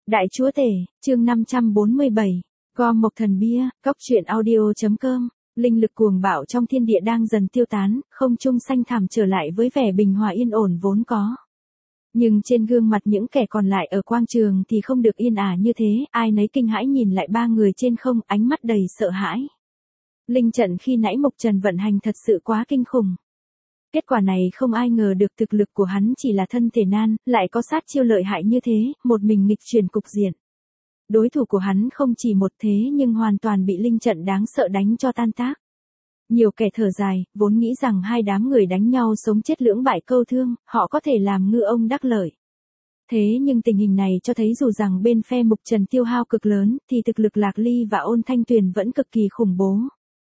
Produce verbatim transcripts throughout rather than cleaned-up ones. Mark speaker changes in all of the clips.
Speaker 1: Đại chúa tể, chương năm trăm bốn mươi bảy, gom mộc thần bia, cóc truyện audio.com, linh lực cuồng bạo trong thiên địa đang dần tiêu tán, không trung xanh thẳm trở lại với vẻ bình hòa yên ổn vốn có. Nhưng trên gương mặt những kẻ còn lại ở quang trường thì không được yên ả như thế, ai nấy kinh hãi nhìn lại ba người trên không, ánh mắt đầy sợ hãi. Linh trận khi nãy Mộc Trần vận hành thật sự quá kinh khủng. Kết quả này không ai ngờ được, thực lực của hắn chỉ là thân thể nan, lại có sát chiêu lợi hại như thế, một mình nghịch chuyển cục diện. Đối thủ của hắn không chỉ một thế nhưng hoàn toàn bị linh trận đáng sợ đánh cho tan tác. Nhiều kẻ thở dài, vốn nghĩ rằng hai đám người đánh nhau sống chết lưỡng bại câu thương, họ có thể làm ngư ông đắc lợi. Thế nhưng tình hình này cho thấy dù rằng bên phe Mộc Trần tiêu hao cực lớn, thì thực lực Lạc Ly và Ôn Thanh Tuyền vẫn cực kỳ khủng bố.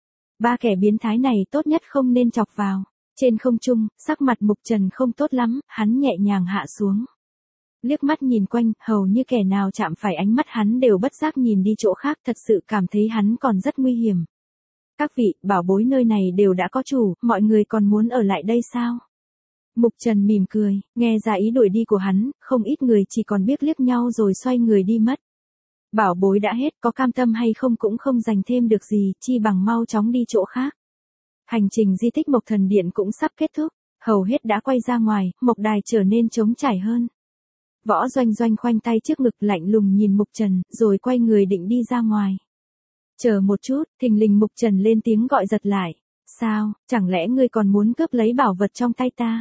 Speaker 1: Ba kẻ biến thái này tốt nhất không nên chọc vào. Trên không trung, sắc mặt Mộc Trần không tốt lắm, hắn nhẹ nhàng hạ xuống. Liếc mắt nhìn quanh, hầu như kẻ nào chạm phải ánh mắt hắn đều bất giác nhìn đi chỗ khác, thật sự cảm thấy hắn còn rất nguy hiểm. Các vị, bảo bối nơi này đều đã có chủ, mọi người còn muốn ở lại đây sao? Mộc Trần mỉm cười, nghe ra ý đuổi đi của hắn, không ít người chỉ còn biết liếc nhau rồi xoay người đi mất. Bảo bối đã hết, có cam tâm hay không cũng không giành thêm được gì, chi bằng mau chóng đi chỗ khác. Hành trình di tích Mộc Thần Điện cũng sắp kết thúc, hầu hết đã quay ra ngoài, Mộc Đài trở nên trống trải hơn. Võ Doanh Doanh khoanh tay trước ngực lạnh lùng nhìn Mộc Trần, rồi quay người định đi ra ngoài. Chờ một chút, thình lình Mộc Trần lên tiếng gọi giật lại. Sao, chẳng lẽ ngươi còn muốn cướp lấy bảo vật trong tay ta?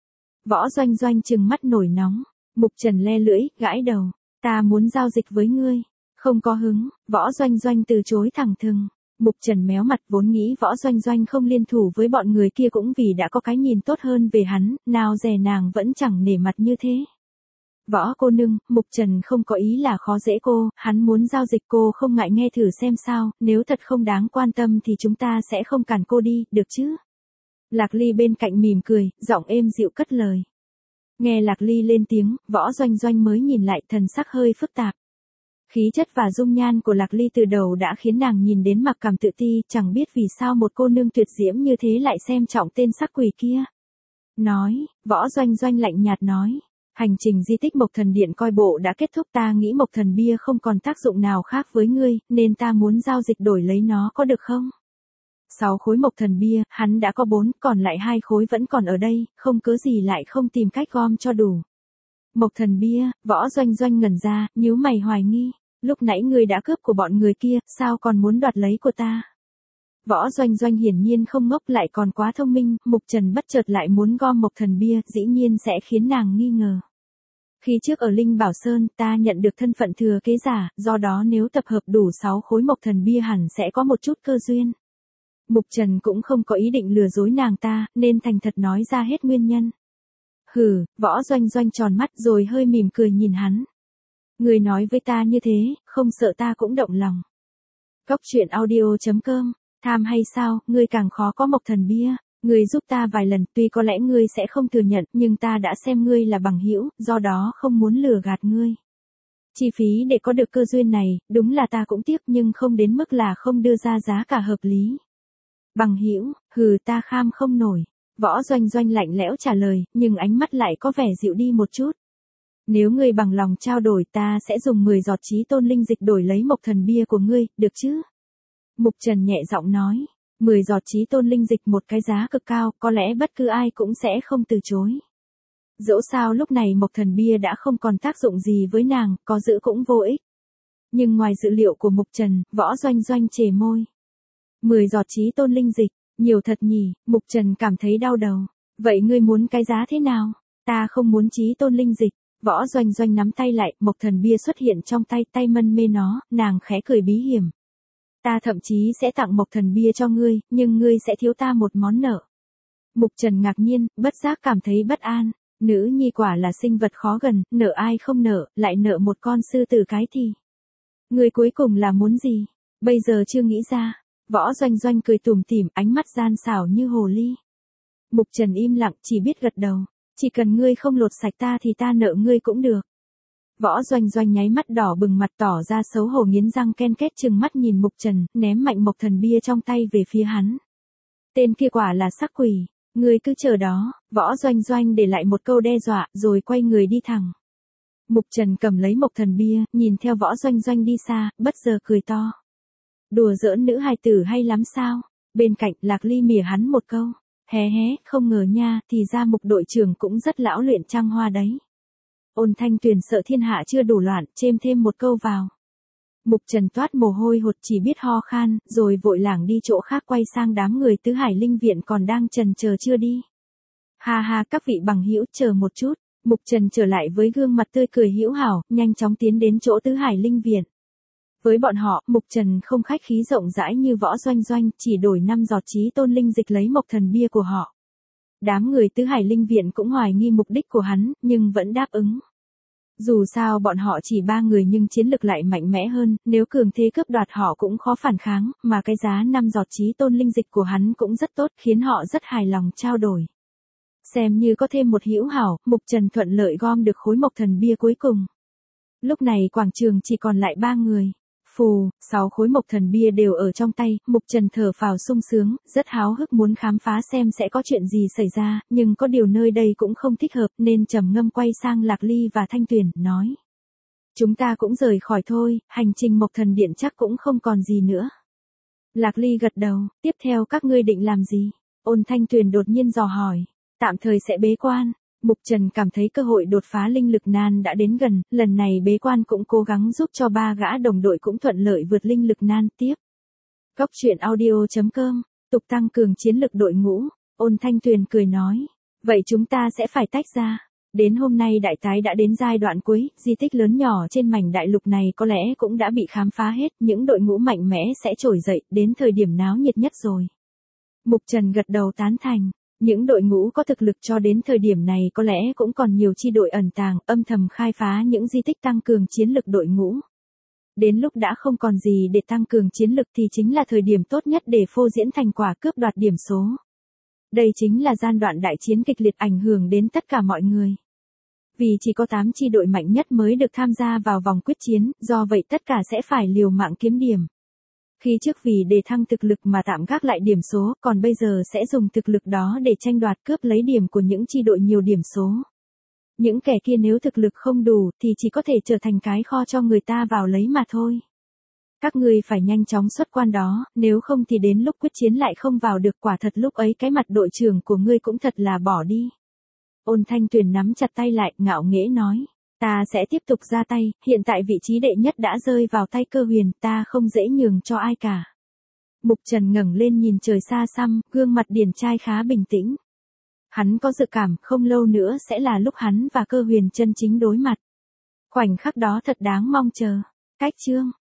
Speaker 1: Võ Doanh Doanh trừng mắt nổi nóng, Mộc Trần le lưỡi, gãi đầu. Ta muốn giao dịch với ngươi. Không có hứng, Võ Doanh Doanh từ chối thẳng thừng. Mộc Trần méo mặt, vốn nghĩ Võ Doanh Doanh không liên thủ với bọn người kia cũng vì đã có cái nhìn tốt hơn về hắn, nào dè nàng vẫn chẳng nể mặt như thế. Võ cô nương, Mộc Trần không có ý là khó dễ cô, hắn muốn giao dịch cô không ngại nghe thử xem sao, nếu thật không đáng quan tâm thì chúng ta sẽ không cản cô đi, được chứ? Lạc Ly bên cạnh mỉm cười, giọng êm dịu cất lời. Nghe Lạc Ly lên tiếng, Võ Doanh Doanh mới nhìn lại, thần sắc hơi phức tạp. Khí chất và dung nhan của Lạc Ly từ đầu đã khiến nàng nhìn đến mặc cảm tự ti, chẳng biết vì sao một cô nương tuyệt diễm như thế lại xem trọng tên sắc quỷ kia. Nói, Võ Doanh Doanh lạnh nhạt nói, hành trình di tích Mộc Thần Điện coi bộ đã kết thúc, ta nghĩ Mộc Thần Bia không còn tác dụng nào khác với ngươi, nên ta muốn giao dịch đổi lấy nó có được không? Sáu khối Mộc Thần Bia, hắn đã có bốn, còn lại hai khối vẫn còn ở đây, không cớ gì lại không tìm cách gom cho đủ. Mộc Thần Bia, Võ Doanh Doanh ngẩn ra, nhíu mày hoài nghi. Lúc nãy ngươi đã cướp của bọn người kia, sao còn muốn đoạt lấy của ta? Võ Doanh Doanh hiển nhiên không ngốc lại còn quá thông minh, Mộc Trần bất chợt lại muốn gom Mộc Thần Bia, dĩ nhiên sẽ khiến nàng nghi ngờ. Khi trước ở Linh Bảo Sơn, ta nhận được thân phận thừa kế giả, do đó nếu tập hợp đủ sáu khối Mộc Thần Bia hẳn sẽ có một chút cơ duyên. Mộc Trần cũng không có ý định lừa dối nàng ta, nên thành thật nói ra hết nguyên nhân. Hừ, Võ Doanh Doanh tròn mắt rồi hơi mỉm cười nhìn hắn. Người nói với ta như thế, không sợ ta cũng động lòng. Cóc truyện audio.com, tham hay sao, ngươi càng khó có Mộc Thần Bia. Ngươi giúp ta vài lần, tuy có lẽ ngươi sẽ không thừa nhận, nhưng ta đã xem ngươi là bằng hữu, do đó không muốn lừa gạt ngươi. Chi phí để có được cơ duyên này, đúng là ta cũng tiếc nhưng không đến mức là không đưa ra giá cả hợp lý. Bằng hữu, hừ, ta kham không nổi. Võ Doanh Doanh lạnh lẽo trả lời, nhưng ánh mắt lại có vẻ dịu đi một chút. Nếu ngươi bằng lòng trao đổi, ta sẽ dùng mười giọt chí tôn linh dịch đổi lấy Mộc Thần Bia của ngươi, được chứ? Mộc Trần nhẹ giọng nói, mười giọt chí tôn linh dịch một cái giá cực cao, có lẽ bất cứ ai cũng sẽ không từ chối. Dẫu sao lúc này Mộc Thần Bia đã không còn tác dụng gì với nàng, có giữ cũng vô ích. Nhưng ngoài dự liệu của Mộc Trần, Võ Doanh Doanh chề môi. mười giọt chí tôn linh dịch, nhiều thật nhỉ, Mộc Trần cảm thấy đau đầu. Vậy ngươi muốn cái giá thế nào? Ta không muốn chí tôn linh dịch. Võ Doanh Doanh nắm tay lại, Mộc Thần Bia xuất hiện trong tay, tay mân mê nó, nàng khẽ cười bí hiểm. Ta thậm chí sẽ tặng Mộc Thần Bia cho ngươi, nhưng ngươi sẽ thiếu ta một món nợ. Mộc Trần ngạc nhiên, bất giác cảm thấy bất an. Nữ nhi quả là sinh vật khó gần, nợ ai không nợ, lại nợ một con sư tử cái thì. Ngươi cuối cùng là muốn gì? Bây giờ chưa nghĩ ra. Võ Doanh Doanh cười tủm tỉm, ánh mắt gian xảo như hồ ly. Mộc Trần im lặng, chỉ biết gật đầu. Chỉ cần ngươi không lột sạch ta thì ta nợ ngươi cũng được. Võ Doanh Doanh nháy mắt đỏ bừng mặt tỏ ra xấu hổ nghiến răng ken két trừng mắt nhìn Mộc Trần, ném mạnh Mộc Thần Bia trong tay về phía hắn. Tên kia quả là sắc quỷ, ngươi cứ chờ đó, Võ Doanh Doanh để lại một câu đe dọa rồi quay người đi thẳng. Mục Trần cầm lấy Mộc Thần bia, nhìn theo Võ Doanh Doanh đi xa, bất giờ cười to. Đùa giỡn nữ hài tử hay lắm sao? Bên cạnh Lạc Ly mỉa hắn một câu. Hé hé, không ngờ nha, thì ra Mục đội trưởng cũng rất lão luyện trăng hoa đấy. Ôn Thanh Tuyền sợ thiên hạ chưa đủ loạn, chêm thêm một câu vào. Mục Trần toát mồ hôi hột chỉ biết ho khan, rồi vội lảng đi chỗ khác quay sang đám người Tứ Hải Linh Viện còn đang chần chờ chưa đi. Ha ha, các vị bằng hữu, chờ một chút. Mục Trần trở lại với gương mặt tươi cười hữu hảo, nhanh chóng tiến đến chỗ Tứ Hải Linh Viện. Với bọn họ, Mục Trần không khách khí rộng rãi như Võ Doanh Doanh, chỉ đổi năm giọt chí tôn linh dịch lấy Mộc Thần bia của họ. Đám người Tứ Hải Linh Viện cũng hoài nghi mục đích của hắn, nhưng vẫn đáp ứng. Dù sao bọn họ chỉ ba người nhưng chiến lực lại mạnh mẽ hơn, nếu cường thế cướp đoạt họ cũng khó phản kháng, mà cái giá năm giọt chí tôn linh dịch của hắn cũng rất tốt, khiến họ rất hài lòng trao đổi. Xem như có thêm một hữu hảo, Mục Trần thuận lợi gom được khối Mộc Thần bia cuối cùng. Lúc này quảng trường chỉ còn lại ba người. Phù, sáu khối Mộc Thần bia đều ở trong tay, Mục Trần thở phào sung sướng, rất háo hức muốn khám phá xem sẽ có chuyện gì xảy ra, nhưng có điều nơi đây cũng không thích hợp nên trầm ngâm quay sang Lạc Ly và Thanh Tuyền, nói. Chúng ta cũng rời khỏi thôi, hành trình Mộc Thần Điện chắc cũng không còn gì nữa. Lạc Ly gật đầu, tiếp theo các ngươi định làm gì? Ôn Thanh Tuyền đột nhiên dò hỏi. Tạm thời sẽ bế quan. Mục Trần cảm thấy cơ hội đột phá linh lực nan đã đến gần, lần này bế quan cũng cố gắng giúp cho ba gã đồng đội cũng thuận lợi vượt linh lực nan tiếp. Cốc truyện audio chấm com, tục tăng cường chiến lực đội ngũ, Ôn Thanh Tuyền cười nói. Vậy chúng ta sẽ phải tách ra. Đến hôm nay đại tái đã đến giai đoạn cuối, di tích lớn nhỏ trên mảnh đại lục này có lẽ cũng đã bị khám phá hết, những đội ngũ mạnh mẽ sẽ trỗi dậy, đến thời điểm náo nhiệt nhất rồi. Mục Trần gật đầu tán thành. Những đội ngũ có thực lực cho đến thời điểm này có lẽ cũng còn nhiều chi đội ẩn tàng, âm thầm khai phá những di tích tăng cường chiến lực đội ngũ. Đến lúc đã không còn gì để tăng cường chiến lực thì chính là thời điểm tốt nhất để phô diễn thành quả cướp đoạt điểm số. Đây chính là giai đoạn đại chiến kịch liệt ảnh hưởng đến tất cả mọi người. Vì chỉ có tám chi đội mạnh nhất mới được tham gia vào vòng quyết chiến, do vậy tất cả sẽ phải liều mạng kiếm điểm. Khi trước vì để thăng thực lực mà tạm gác lại điểm số, còn bây giờ sẽ dùng thực lực đó để tranh đoạt cướp lấy điểm của những chi đội nhiều điểm số. Những kẻ kia nếu thực lực không đủ thì chỉ có thể trở thành cái kho cho người ta vào lấy mà thôi. Các ngươi phải nhanh chóng xuất quan đó, nếu không thì đến lúc quyết chiến lại không vào được, quả thật lúc ấy cái mặt đội trưởng của ngươi cũng thật là bỏ đi. Ôn Thanh Tuyền nắm chặt tay lại, ngạo nghễ nói. Ta sẽ tiếp tục ra tay, hiện tại vị trí đệ nhất đã rơi vào tay Cơ Huyền, ta không dễ nhường cho ai cả. Mục Trần ngẩng lên nhìn trời xa xăm, gương mặt điển trai khá bình tĩnh. Hắn có dự cảm không lâu nữa sẽ là lúc hắn và Cơ Huyền chân chính đối mặt. Khoảnh khắc đó thật đáng mong chờ. Cách chương